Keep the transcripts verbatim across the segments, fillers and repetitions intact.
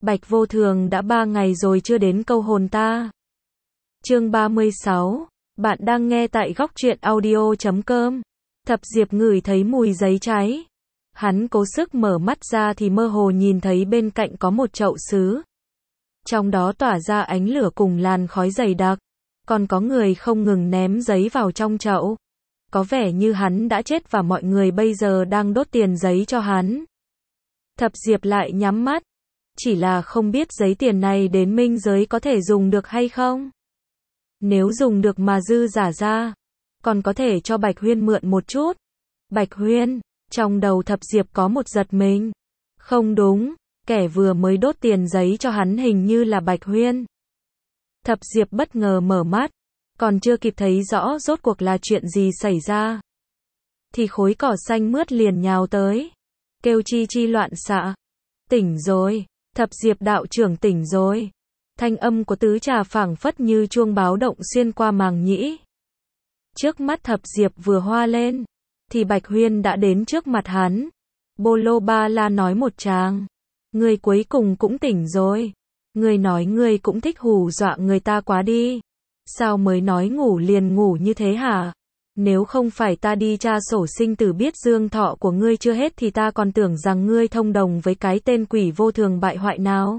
Bạch Vô Thường đã ba ngày rồi chưa đến câu hồn ta. Chương ba mươi sáu, bạn đang nghe tại góc truyện audio chấm com. Thập Diệp ngửi thấy mùi giấy cháy. Hắn cố sức mở mắt ra thì mơ hồ nhìn thấy bên cạnh có một chậu sứ. Trong đó tỏa ra ánh lửa cùng làn khói dày đặc. Còn có người không ngừng ném giấy vào trong chậu. Có vẻ như hắn đã chết và mọi người bây giờ đang đốt tiền giấy cho hắn. Thập Diệp lại nhắm mắt. Chỉ là không biết giấy tiền này đến minh giới có thể dùng được hay không. Nếu dùng được mà dư giả ra, còn có thể cho Bạch Huyên mượn một chút. Bạch Huyên, trong đầu Thập Diệp có một giật mình. Không đúng, kẻ vừa mới đốt tiền giấy cho hắn hình như là Bạch Huyên. Thập Diệp bất ngờ mở mắt, còn chưa kịp thấy rõ rốt cuộc là chuyện gì xảy ra. Thì khối cỏ xanh mướt liền nhào tới, kêu chi chi loạn xạ. Tỉnh rồi, Thập Diệp đạo trưởng tỉnh rồi. Thanh âm của tứ trà phảng phất như chuông báo động xuyên qua màng nhĩ. Trước mắt Thập Diệp vừa hoa lên, thì Bạch Huyên đã đến trước mặt hắn. Bô lô ba la nói một tràng. Ngươi cuối cùng cũng tỉnh rồi. Ngươi nói ngươi cũng thích hù dọa người ta quá đi. Sao mới nói ngủ liền ngủ như thế hả? Nếu không phải ta đi tra sổ sinh tử biết dương thọ của ngươi chưa hết thì ta còn tưởng rằng ngươi thông đồng với cái tên quỷ vô thường bại hoại nào.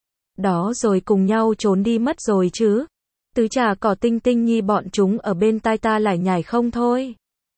Đó rồi cùng nhau trốn đi mất rồi chứ. Tứ trà cỏ tinh tinh nhi bọn chúng ở bên tai ta lải nhải không thôi.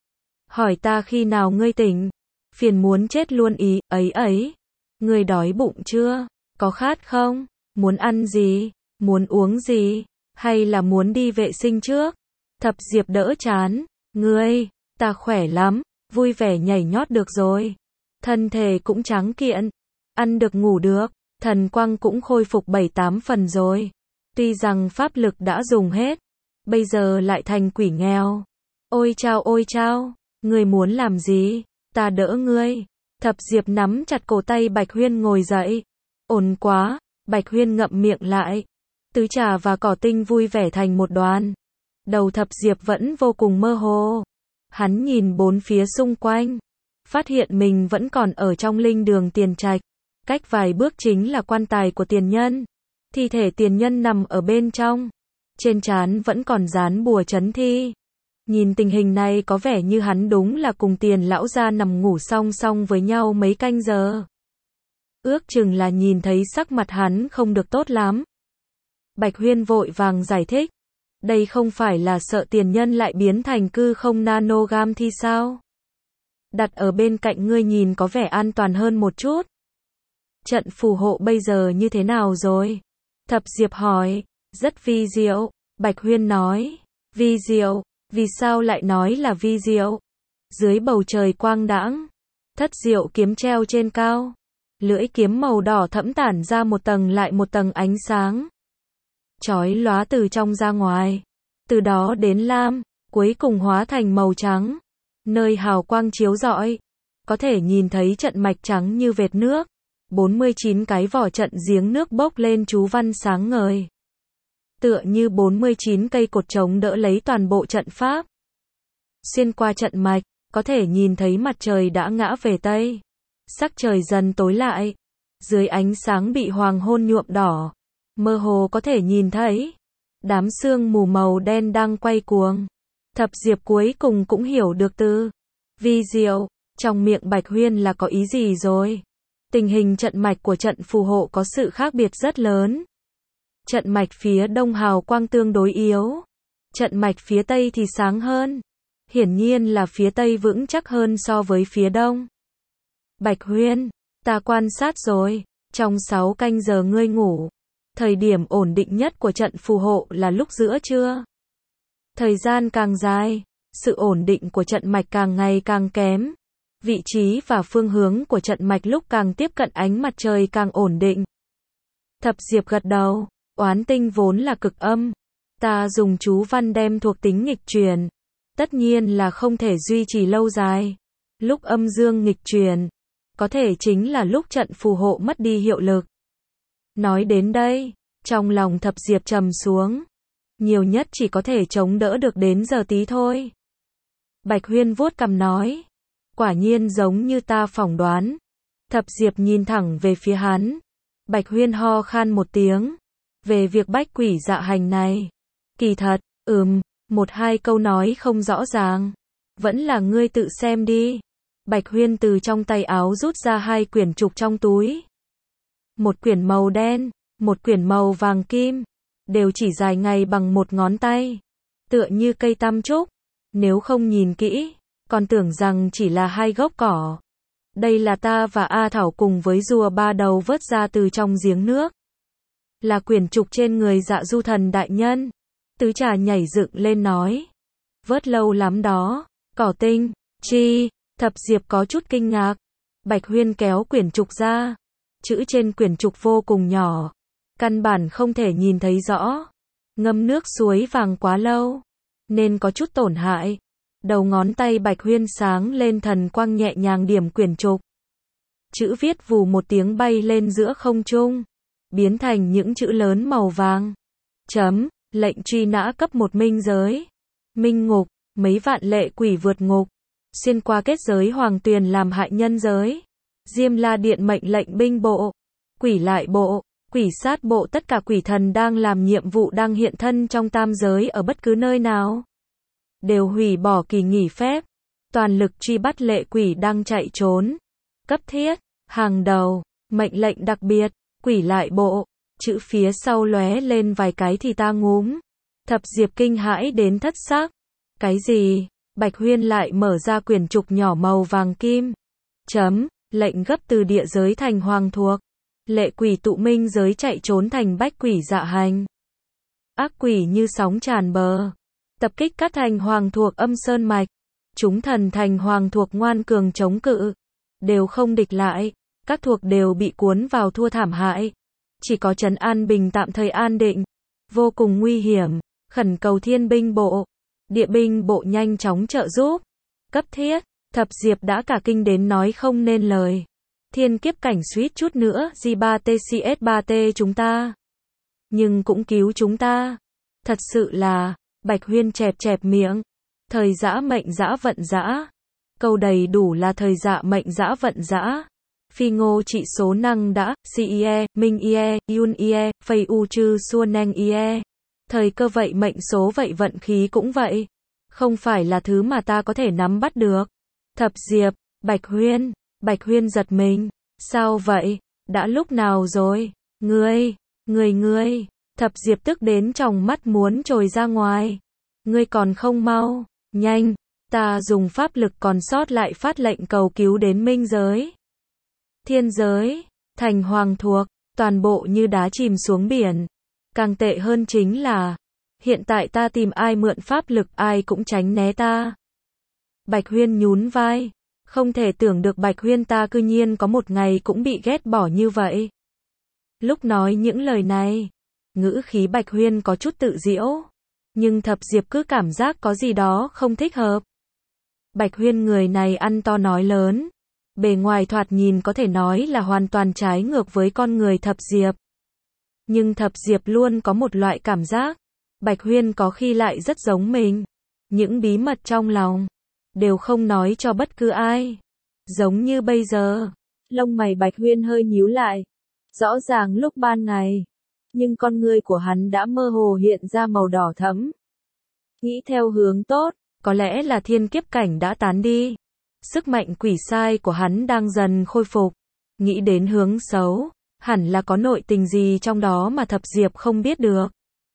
Hỏi ta khi nào ngươi tỉnh. Phiền muốn chết luôn ý, ấy ấy. Ngươi đói bụng chưa? Có khát không? Muốn ăn gì? Muốn uống gì? Hay là muốn đi vệ sinh trước? Thập Diệp đỡ chán. Ngươi, ta khỏe lắm, vui vẻ nhảy nhót được rồi. Thân thể cũng tráng kiện. Ăn được ngủ được. Thần quang cũng khôi phục bảy tám phần rồi. Tuy rằng pháp lực đã dùng hết. Bây giờ lại thành quỷ nghèo. Ôi chao ôi chao. Ngươi muốn làm gì? Ta đỡ ngươi. Thập Diệp nắm chặt cổ tay Bạch Huyên ngồi dậy. Ổn quá. Bạch Huyên ngậm miệng lại. Tứ trà và cỏ tinh vui vẻ thành một đoàn. Đầu Thập Diệp vẫn vô cùng mơ hồ. Hắn nhìn bốn phía xung quanh. Phát hiện mình vẫn còn ở trong linh đường Tiền Trạch. Cách vài bước chính là quan tài của tiền nhân. Thi thể tiền nhân nằm ở bên trong. Trên trán vẫn còn dán bùa trấn thi. Nhìn tình hình này có vẻ như hắn đúng là cùng tiền lão gia nằm ngủ song song với nhau mấy canh giờ. Ước chừng là nhìn thấy sắc mặt hắn không được tốt lắm. Bạch Huyên vội vàng giải thích. Đây không phải là sợ tiền nhân lại biến thành cư không nanogam thì sao? Đặt ở bên cạnh ngươi nhìn có vẻ an toàn hơn một chút. Trận phù hộ bây giờ như thế nào rồi? Thập Diệp hỏi. Rất vi diệu. Bạch Huyên nói. Vi diệu. Vì sao lại nói là vi diệu? Dưới bầu trời quang đãng, thất diệu kiếm treo trên cao. Lưỡi kiếm màu đỏ thẫm tản ra một tầng lại một tầng ánh sáng. Chói lóa từ trong ra ngoài. Từ đó đến lam, cuối cùng hóa thành màu trắng. Nơi hào quang chiếu rọi. Có thể nhìn thấy trận mạch trắng như vệt nước. bốn mươi chín cái vỏ trận giếng nước bốc lên chú văn sáng ngời. Tựa như bốn mươi chín cây cột chống đỡ lấy toàn bộ trận pháp. Xuyên qua trận mạch, có thể nhìn thấy mặt trời đã ngã về Tây. Sắc trời dần tối lại. Dưới ánh sáng bị hoàng hôn nhuộm đỏ. Mơ hồ có thể nhìn thấy. Đám sương mù màu đen đang quay cuồng. Thập Diệp cuối cùng cũng hiểu được từ vi diệu. Trong miệng Bạch Huyên là có ý gì rồi. Tình hình trận mạch của trận phù hộ có sự khác biệt rất lớn. Trận mạch phía đông hào quang tương đối yếu. Trận mạch phía tây thì sáng hơn. Hiển nhiên là phía tây vững chắc hơn so với phía đông. Bạch Huyên, ta quan sát rồi. Trong sáu canh giờ ngươi ngủ. Thời điểm ổn định nhất của trận phù hộ là lúc giữa trưa. Thời gian càng dài, sự ổn định của trận mạch càng ngày càng kém. Vị trí và phương hướng của trận mạch lúc càng tiếp cận ánh mặt trời càng ổn định. Thập Diệp gật đầu. Oán tinh vốn là cực âm. Ta dùng chú văn đem thuộc tính nghịch chuyển. Tất nhiên là không thể duy trì lâu dài. Lúc âm dương nghịch chuyển, có thể chính là lúc trận phù hộ mất đi hiệu lực. Nói đến đây, trong lòng Thập Diệp trầm xuống. Nhiều nhất chỉ có thể chống đỡ được đến giờ tí thôi. Bạch Huyên vuốt cằm nói. Quả nhiên giống như ta phỏng đoán. Thập Diệp nhìn thẳng về phía hắn. Bạch Huyên ho khan một tiếng. Về việc bách quỷ dạ hành này. Kỳ thật, ừm, một hai câu nói không rõ ràng. Vẫn là ngươi tự xem đi. Bạch Huyên từ trong tay áo rút ra hai quyển trục trong túi. Một quyển màu đen, một quyển màu vàng kim. Đều chỉ dài ngày bằng một ngón tay. Tựa như cây tam trúc. Nếu không nhìn kỹ, còn tưởng rằng chỉ là hai gốc cỏ. Đây là ta và A Thảo cùng với rùa ba đầu vớt ra từ trong giếng nước. Là quyển trục trên người Dạ Du Thần đại nhân. Tứ Trà nhảy dựng lên nói. Vớt lâu lắm đó. Cỏ tinh, chi, Thập Diệp có chút kinh ngạc. Bạch Huyên kéo quyển trục ra. Chữ trên quyển trục vô cùng nhỏ. Căn bản không thể nhìn thấy rõ. Ngâm nước suối vàng quá lâu. Nên có chút tổn hại. Đầu ngón tay Bạch Huyên sáng lên thần quang nhẹ nhàng điểm quyển trục. Chữ viết vù một tiếng bay lên giữa không trung. Biến thành những chữ lớn màu vàng. Chấm, lệnh truy nã cấp một minh giới. Minh ngục, mấy vạn lệ quỷ vượt ngục. Xuyên qua kết giới hoàng tuyền làm hại nhân giới. Diêm La Điện mệnh lệnh binh bộ. Quỷ lại bộ. Quỷ sát bộ tất cả quỷ thần đang làm nhiệm vụ đang hiện thân trong tam giới ở bất cứ nơi nào. Đều hủy bỏ kỳ nghỉ phép. Toàn lực truy bắt lệ quỷ đang chạy trốn. Cấp thiết, hàng đầu, mệnh lệnh đặc biệt, quỷ lại bộ. Chữ phía sau lóe lên vài cái thì ta ngúm. Thập Diệp kinh hãi đến thất xác. Cái gì? Bạch Huyên lại mở ra quyển trục nhỏ màu vàng kim. Chấm, lệnh gấp từ địa giới thành hoàng thuộc. Lệ quỷ tụ minh giới chạy trốn thành bách quỷ dạ hành. Ác quỷ như sóng tràn bờ. Tập kích các thành hoàng thuộc âm sơn mạch. Chúng thần thành hoàng thuộc ngoan cường chống cự. Đều không địch lại. Các thuộc đều bị cuốn vào thua thảm hại. Chỉ có trấn an bình tạm thời an định. Vô cùng nguy hiểm. Khẩn cầu thiên binh bộ. Địa binh bộ nhanh chóng trợ giúp. Cấp thiết. Thập Diệp đã cả kinh đến nói không nên lời. Thiên kiếp cảnh suýt chút nữa, G ba T C S ba T chúng ta. Nhưng cũng cứu chúng ta. Thật sự là, Bạch Huyên chẹp chẹp miệng. Thời dã mệnh dã vận dã. Câu đầy đủ là thời dạ mệnh dã vận dã. Phi ngô trị số năng đã, C I E, Minh I E, Yun I E, Phây U Chư Xua Neng I E. Thời cơ vậy mệnh số vậy vận khí cũng vậy. Không phải là thứ mà ta có thể nắm bắt được. Thập Diệp, Bạch Huyên. Bạch Huyên giật mình. Sao vậy? Đã lúc nào rồi? Ngươi, ngươi ngươi. Thập Diệp tức đến tròng mắt muốn trồi ra ngoài. Ngươi còn không mau, nhanh, ta dùng pháp lực còn sót lại phát lệnh cầu cứu đến minh giới. Thiên giới, thành hoàng thuộc, toàn bộ như đá chìm xuống biển. Càng tệ hơn chính là, hiện tại ta tìm ai mượn pháp lực ai cũng tránh né ta. Bạch Huyên nhún vai. Không thể tưởng được Bạch Huyên ta cư nhiên có một ngày cũng bị ghét bỏ như vậy. Lúc nói những lời này, ngữ khí Bạch Huyên có chút tự giễu. Nhưng Thập Diệp cứ cảm giác có gì đó không thích hợp. Bạch Huyên người này ăn to nói lớn. Bề ngoài thoạt nhìn có thể nói là hoàn toàn trái ngược với con người Thập Diệp. Nhưng Thập Diệp luôn có một loại cảm giác. Bạch Huyên có khi lại rất giống mình. Những bí mật trong lòng. Đều không nói cho bất cứ ai. Giống như bây giờ. Lông mày Bạch Huyên hơi nhíu lại. Rõ ràng lúc ban ngày. Nhưng con ngươi của hắn đã mơ hồ hiện ra màu đỏ thẫm. Nghĩ theo hướng tốt. Có lẽ là thiên kiếp cảnh đã tán đi. Sức mạnh quỷ sai của hắn đang dần khôi phục. Nghĩ đến hướng xấu. Hẳn là có nội tình gì trong đó mà Thập Diệp không biết được.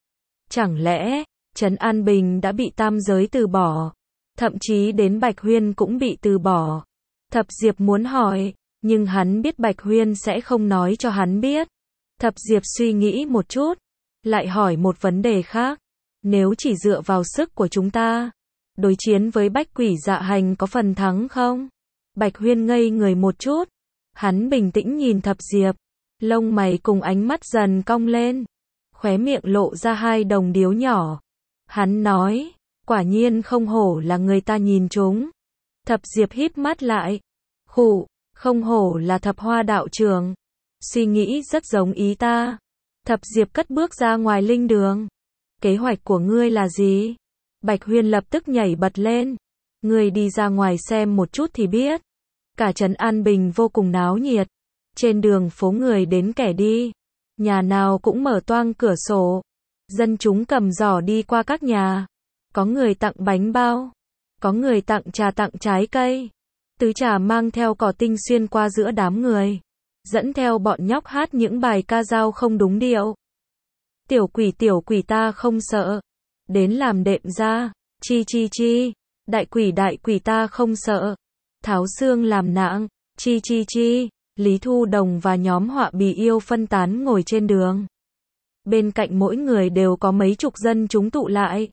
Chẳng lẽ, Trấn An Bình đã bị tam giới từ bỏ. Thậm chí đến Bạch Huyên cũng bị từ bỏ. Thập Diệp muốn hỏi, nhưng hắn biết Bạch Huyên sẽ không nói cho hắn biết. Thập Diệp suy nghĩ một chút, lại hỏi một vấn đề khác. Nếu chỉ dựa vào sức của chúng ta, đối chiến với bách quỷ dạ hành có phần thắng không? Bạch Huyên ngây người một chút. Hắn bình tĩnh nhìn Thập Diệp. Lông mày cùng ánh mắt dần cong lên. Khóe miệng lộ ra hai đồng điếu nhỏ. Hắn nói, quả nhiên không hổ là người ta nhìn chúng. Thập Diệp híp mắt lại. Khụ, không hổ là Thập Hoa đạo trường. Suy nghĩ rất giống ý ta. Thập Diệp cất bước ra ngoài linh đường. Kế hoạch của ngươi là gì? Bạch Huyên lập tức nhảy bật lên. Ngươi đi ra ngoài xem một chút thì biết. Cả Trấn An Bình vô cùng náo nhiệt. Trên đường phố người đến kẻ đi, nhà nào cũng mở toang cửa sổ. Dân chúng cầm giỏ đi qua các nhà. Có người tặng bánh bao, có người tặng trà tặng trái cây. Tứ trà mang theo cỏ tinh xuyên qua giữa đám người, dẫn theo bọn nhóc hát những bài ca dao không đúng điệu. Tiểu quỷ tiểu quỷ ta không sợ, đến làm đệm ra, chi chi chi. Đại quỷ đại quỷ ta không sợ, tháo xương làm nạng, chi chi chi. Lý Thu Đồng và nhóm họa bì yêu phân tán ngồi trên đường. Bên cạnh mỗi người đều có mấy chục dân chúng tụ lại.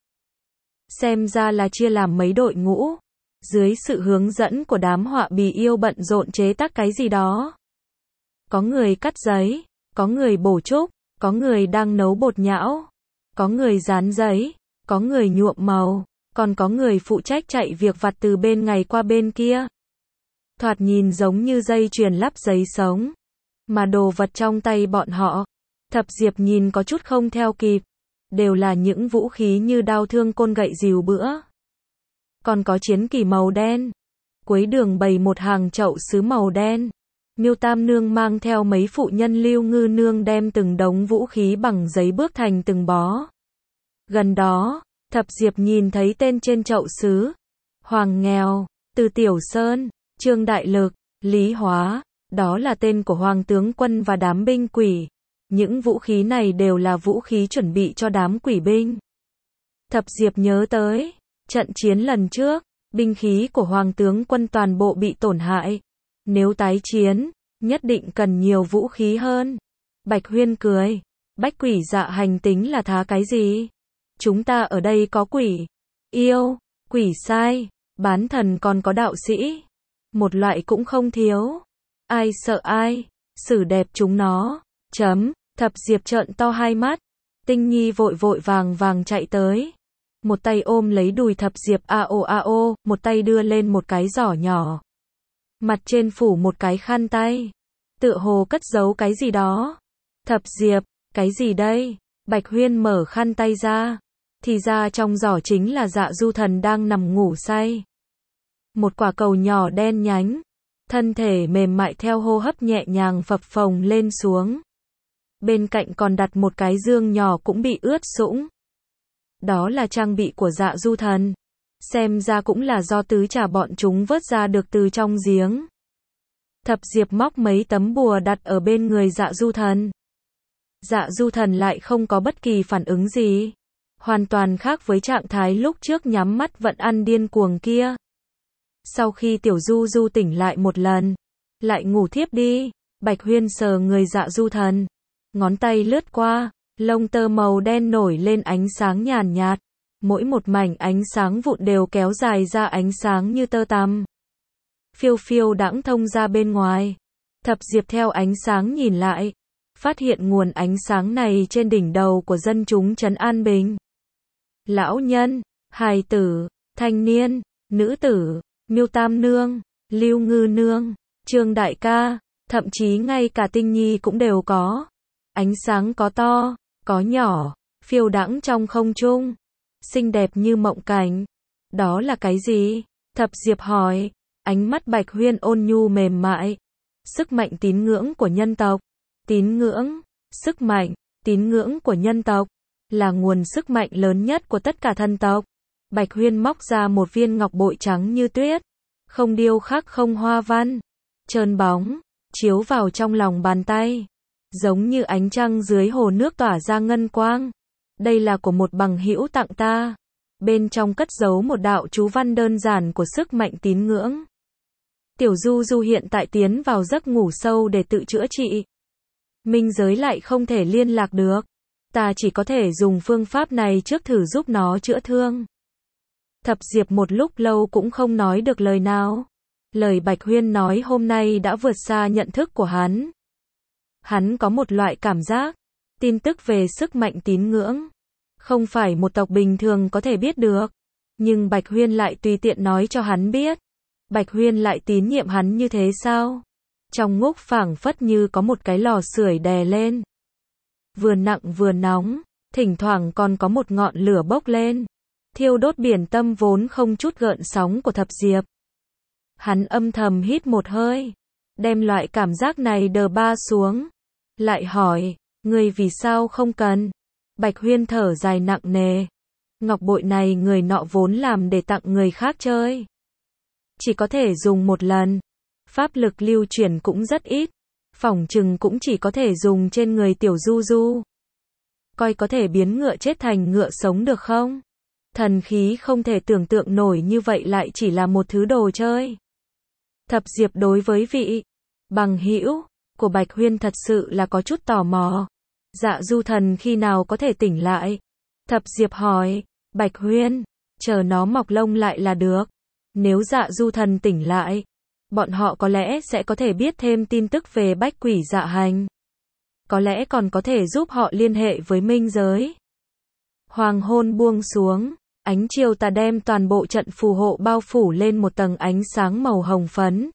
Xem ra là chia làm mấy đội ngũ. Dưới sự hướng dẫn của đám họa bì yêu bận rộn chế tác cái gì đó. Có người cắt giấy, có người bổ trúc, có người đang nấu bột nhão, có người dán giấy, có người nhuộm màu, còn có người phụ trách chạy việc vặt từ bên này qua bên kia. Thoạt nhìn giống như dây chuyền lắp giấy sống. Mà đồ vật trong tay bọn họ, Thập Diệp nhìn có chút không theo kịp. Đều là những vũ khí như đao thương côn gậy rìu bữa. Còn có chiến kỳ màu đen. Cuối đường bày một hàng chậu sứ màu đen. Miêu Tam Nương mang theo mấy phụ nhân Lưu Ngư Nương đem từng đống vũ khí bằng giấy bước thành từng bó. Gần đó, Thập Diệp nhìn thấy tên trên chậu sứ. Hoàng Nghèo, Từ Tiểu Sơn, Trương Đại Lực, Lý Hóa. Đó là tên của Hoàng tướng quân và đám binh quỷ. Những vũ khí này đều là vũ khí chuẩn bị cho đám quỷ binh. Thập Diệp nhớ tới trận chiến lần trước, binh khí của Hoàng tướng quân toàn bộ bị tổn hại. Nếu tái chiến, nhất định cần nhiều vũ khí hơn. Bạch Huyên cười, bách quỷ dạ hành tính là thá cái gì? Chúng ta ở đây có quỷ, yêu, quỷ sai, bán thần còn có đạo sĩ. Một loại cũng không thiếu. Ai sợ ai, xử đẹp chúng nó. Chấm, Thập Diệp trợn to hai mắt. Tinh Nhi vội vội vàng vàng chạy tới. Một tay ôm lấy đùi Thập Diệp a ô a ô, một tay đưa lên một cái giỏ nhỏ. Mặt trên phủ một cái khăn tay. Tựa hồ cất giấu cái gì đó. Thập Diệp, cái gì đây? Bạch Huyên mở khăn tay ra. Thì ra trong giỏ chính là Dạ Du Thần đang nằm ngủ say. Một quả cầu nhỏ đen nhánh. Thân thể mềm mại theo hô hấp nhẹ nhàng phập phồng lên xuống. Bên cạnh còn đặt một cái dương nhỏ cũng bị ướt sũng. Đó là trang bị của Dạ Du Thần. Xem ra cũng là do tứ trà bọn chúng vớt ra được từ trong giếng. Thập Diệp móc mấy tấm bùa đặt ở bên người Dạ Du Thần. Dạ Du Thần lại không có bất kỳ phản ứng gì. Hoàn toàn khác với trạng thái lúc trước nhắm mắt vẫn ăn điên cuồng kia. Sau khi Tiểu Du Du tỉnh lại một lần, lại ngủ thiếp đi, Bạch Huyên sờ người Dạ Du Thần. Ngón tay lướt qua, lông tơ màu đen nổi lên ánh sáng nhàn nhạt. Mỗi một mảnh ánh sáng vụn đều kéo dài ra ánh sáng như tơ tằm. Phiêu phiêu đãng thông ra bên ngoài. Thập Diệp theo ánh sáng nhìn lại. Phát hiện nguồn ánh sáng này trên đỉnh đầu của dân chúng trấn An Bình. Lão nhân, hài tử, thanh niên, nữ tử, Miêu Tam Nương, Lưu Ngư Nương, Trương Đại Ca, thậm chí ngay cả Tinh Nhi cũng đều có. Ánh sáng có to, có nhỏ, phiêu đãng trong không trung. Xinh đẹp như mộng cảnh. Đó là cái gì? Thập Diệp hỏi. Ánh mắt Bạch Huyên ôn nhu mềm mại. Sức mạnh tín ngưỡng của nhân tộc. Tín ngưỡng, sức mạnh, tín ngưỡng của nhân tộc là nguồn sức mạnh lớn nhất của tất cả thân tộc. Bạch Huyên móc ra một viên ngọc bội trắng như tuyết, không điêu khắc không hoa văn, trơn bóng, chiếu vào trong lòng bàn tay, giống như ánh trăng dưới hồ nước tỏa ra ngân quang. Đây là của một bằng hữu tặng ta. Bên trong cất giấu một đạo chú văn đơn giản của sức mạnh tín ngưỡng. Tiểu Du Du hiện tại tiến vào giấc ngủ sâu để tự chữa trị. Minh giới lại không thể liên lạc được. Ta chỉ có thể dùng phương pháp này trước thử giúp nó chữa thương. Thập Diệp một lúc lâu cũng không nói được lời nào. Lời Bạch Huyên nói hôm nay đã vượt xa nhận thức của hắn. Hắn có một loại cảm giác, tin tức về sức mạnh tín ngưỡng không phải một tộc bình thường có thể biết được. Nhưng Bạch Huyên lại tùy tiện nói cho hắn biết. Bạch Huyên lại tín nhiệm hắn như thế sao? Trong ngúc phảng phất như có một cái lò sưởi đè lên. Vừa nặng vừa nóng, thỉnh thoảng còn có một ngọn lửa bốc lên. Thiêu đốt biển tâm vốn không chút gợn sóng của Thập Diệp. Hắn âm thầm hít một hơi. đem loại cảm giác này đờ ba xuống. Lại hỏi, người vì sao không cần? Bạch Huyên thở dài nặng nề. Ngọc bội này người nọ vốn làm để tặng người khác chơi. Chỉ có thể dùng một lần. Pháp lực lưu chuyển cũng rất ít. Phỏng chừng cũng chỉ có thể dùng trên người tiểu Du Du. Coi có thể biến ngựa chết thành ngựa sống được không? Thần khí không thể tưởng tượng nổi như vậy lại chỉ là một thứ đồ chơi. Thập Diệp đối với vị bằng hữu của Bạch Huyên thật sự là có chút tò mò. Dạ Du thần khi nào có thể tỉnh lại? Thập Diệp hỏi, Bạch Huyên, chờ nó mọc lông lại là được. Nếu Dạ Du thần tỉnh lại, bọn họ có lẽ sẽ có thể biết thêm tin tức về bách quỷ dạ hành. Có lẽ còn có thể giúp họ liên hệ với minh giới. Hoàng hôn buông xuống, ánh chiều tà đem toàn bộ trận phù hộ bao phủ lên một tầng ánh sáng màu hồng phấn.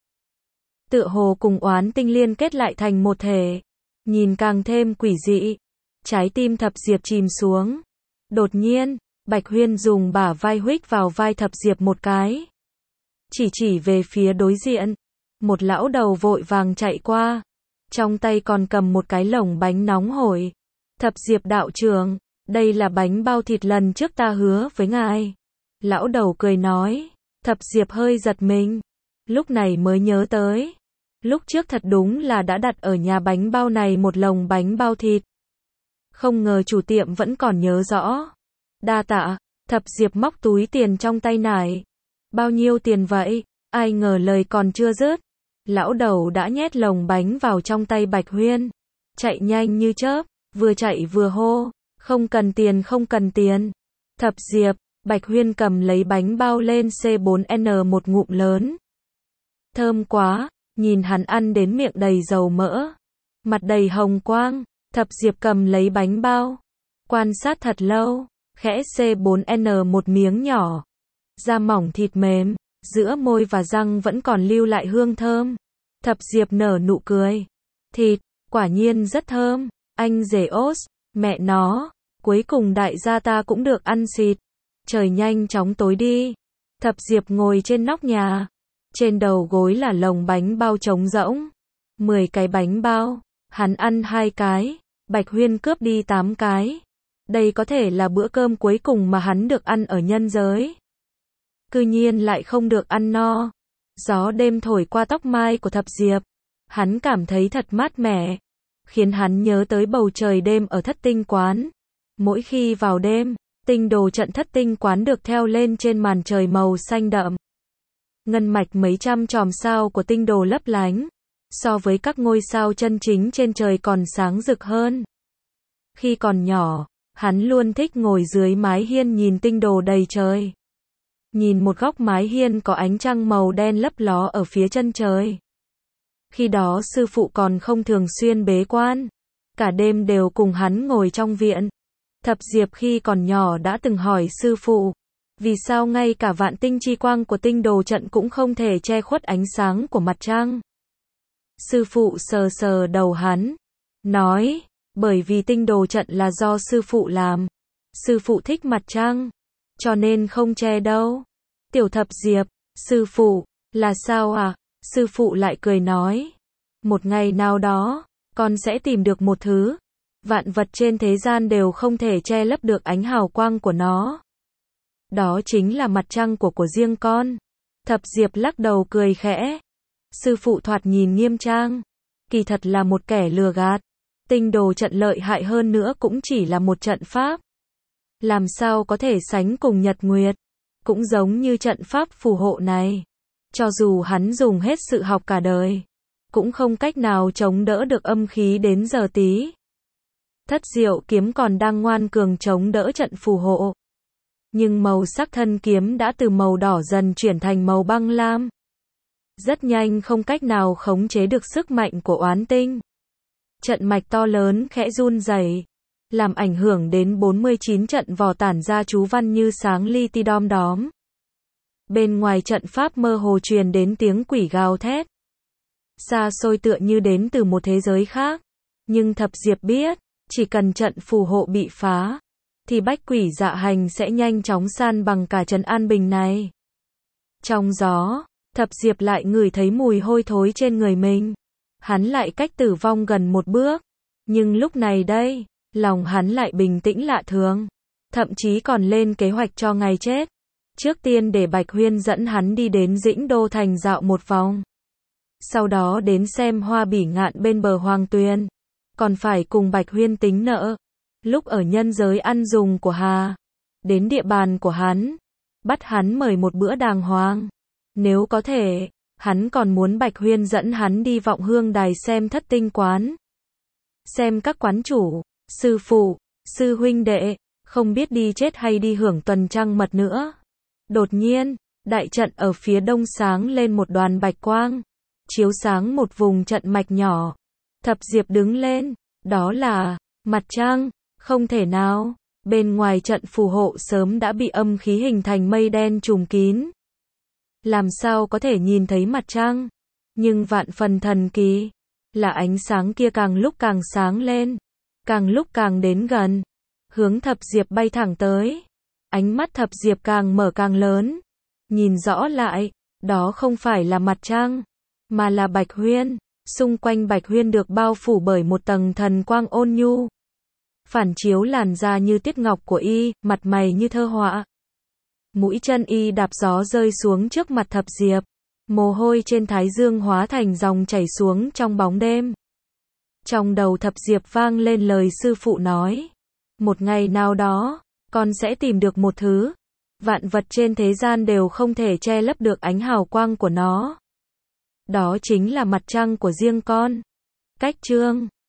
Tựa hồ cùng oán tinh liên kết lại thành một thể, nhìn càng thêm quỷ dị. Trái tim Thập Diệp chìm xuống. Đột nhiên, Bạch Huyên dùng bả vai huých vào vai Thập Diệp một cái. Chỉ chỉ về phía đối diện. Một lão đầu vội vàng chạy qua. Trong tay còn cầm một cái lồng bánh nóng hổi. Thập Diệp đạo trưởng, đây là bánh bao thịt lần trước ta hứa với ngài. Lão đầu cười nói. Thập Diệp hơi giật mình. Lúc này mới nhớ tới. Lúc trước thật đúng là đã đặt ở nhà bánh bao này một lồng bánh bao thịt. Không ngờ chủ tiệm vẫn còn nhớ rõ. Đa tạ. Thập Diệp móc túi tiền trong tay nải. Bao nhiêu tiền vậy? Ai ngờ lời còn chưa dứt. Lão đầu đã nhét lồng bánh vào trong tay Bạch Huyên. Chạy nhanh như chớp, vừa chạy vừa hô. Không cần tiền không cần tiền. Thập Diệp, Bạch Huyên cầm lấy bánh bao lên C bốn N một ngụm lớn. Thơm quá, nhìn hắn ăn đến miệng đầy dầu mỡ. Mặt đầy hồng quang, Thập Diệp cầm lấy bánh bao. Quan sát thật lâu, khẽ C bốn N một miếng nhỏ. Da mỏng thịt mềm, giữa môi và răng vẫn còn lưu lại hương thơm. Thập Diệp nở nụ cười. Thịt, quả nhiên rất thơm. Anh rể ốt, mẹ nó, cuối cùng đại gia ta cũng được ăn xịt. Trời nhanh chóng tối đi. Thập Diệp ngồi trên nóc nhà. Trên đầu gối là lồng bánh bao trống rỗng. Mười cái bánh bao, hắn ăn hai cái, Bạch Huyên cướp đi tám cái. Đây có thể là bữa cơm cuối cùng mà hắn được ăn ở nhân giới. Cư nhiên lại không được ăn no. Gió đêm thổi qua tóc mai của Thập Diệp. Hắn cảm thấy thật mát mẻ. Khiến hắn nhớ tới bầu trời đêm ở Thất Tinh Quán. Mỗi khi vào đêm, tinh đồ trận Thất Tinh Quán được theo lên trên màn trời màu xanh đậm. Ngân mạch mấy trăm chòm sao của tinh đồ lấp lánh. So với các ngôi sao chân chính trên trời còn sáng rực hơn. Khi còn nhỏ, hắn luôn thích ngồi dưới mái hiên nhìn tinh đồ đầy trời. Nhìn một góc mái hiên có ánh trăng màu đen lấp ló ở phía chân trời. Khi đó sư phụ còn không thường xuyên bế quan. Cả đêm đều cùng hắn ngồi trong viện. Thập Diệp khi còn nhỏ đã từng hỏi sư phụ. Vì sao ngay cả vạn tinh chi quang của tinh đồ trận cũng không thể che khuất ánh sáng của mặt trăng? Sư phụ sờ sờ đầu hắn. Nói, bởi vì tinh đồ trận là do sư phụ làm. Sư phụ thích mặt trăng. Cho nên không che đâu. Tiểu Thập Diệp, sư phụ, là sao à? Sư phụ lại cười nói. Một ngày nào đó, con sẽ tìm được một thứ. Vạn vật trên thế gian đều không thể che lấp được ánh hào quang của nó. Đó chính là mặt trăng của của riêng con. Thập Diệp lắc đầu cười khẽ. Sư phụ thoạt nhìn nghiêm trang. Kỳ thật là một kẻ lừa gạt. Tinh đồ trận lợi hại hơn nữa cũng chỉ là một trận pháp. Làm sao có thể sánh cùng Nhật Nguyệt. Cũng giống như trận pháp phù hộ này. Cho dù hắn dùng hết sự học cả đời. Cũng không cách nào chống đỡ được âm khí đến giờ tí. Thất diệu kiếm còn đang ngoan cường chống đỡ trận phù hộ. Nhưng màu sắc thân kiếm đã từ màu đỏ dần chuyển thành màu băng lam. Rất nhanh không cách nào khống chế được sức mạnh của oán tinh. Trận mạch to lớn khẽ run rẩy, làm ảnh hưởng đến bốn mươi chín trận vỏ tản ra chú văn như sáng li ti đom đóm. Bên ngoài trận pháp mơ hồ truyền đến tiếng quỷ gào thét. Xa xôi tựa như đến từ một thế giới khác. Nhưng Thập Diệp biết, chỉ cần trận phù hộ bị phá, thì bách quỷ dạ hành sẽ nhanh chóng san bằng cả trấn an bình này. Trong gió, Thập Diệp lại ngửi thấy mùi hôi thối trên người mình. Hắn lại cách tử vong gần một bước. Nhưng lúc này đây, lòng hắn lại bình tĩnh lạ thường. Thậm chí còn lên kế hoạch cho ngày chết. Trước tiên để Bạch Huyên dẫn hắn đi đến Dĩnh Đô Thành dạo một vòng. Sau đó đến xem hoa bỉ ngạn bên bờ Hoàng Tuyền. Còn phải cùng Bạch Huyên tính nợ. Lúc ở nhân giới ăn dùng của Hà. Đến địa bàn của hắn. Bắt hắn mời một bữa đàng hoàng. Nếu có thể, hắn còn muốn Bạch Huyên dẫn hắn đi Vọng Hương Đài xem thất tinh quán. Xem các quán chủ, sư phụ, sư huynh đệ, không biết đi chết hay đi hưởng tuần trăng mật nữa. Đột nhiên, đại trận ở phía đông sáng lên một đoàn bạch quang, chiếu sáng một vùng trận mạch nhỏ. Thập Diệp đứng lên, đó là mặt trăng, không thể nào, bên ngoài trận phù hộ sớm đã bị âm khí hình thành mây đen trùm kín. Làm sao có thể nhìn thấy mặt trăng? Nhưng vạn phần thần kỳ, là ánh sáng kia càng lúc càng sáng lên, càng lúc càng đến gần, hướng Thập Diệp bay thẳng tới. Ánh mắt Thập Diệp càng mở càng lớn, nhìn rõ lại, đó không phải là mặt trăng, mà là Bạch Huyên. Xung quanh Bạch Huyên được bao phủ bởi một tầng thần quang ôn nhu, phản chiếu làn da như tiết ngọc của y, mặt mày như thơ họa. Mũi chân y đạp gió rơi xuống trước mặt Thập Diệp, mồ hôi trên thái dương hóa thành dòng chảy xuống trong bóng đêm. Trong đầu Thập Diệp vang lên lời sư phụ nói, một ngày nào đó, con sẽ tìm được một thứ, vạn vật trên thế gian đều không thể che lấp được ánh hào quang của nó. Đó chính là mặt trăng của riêng con. Cách chương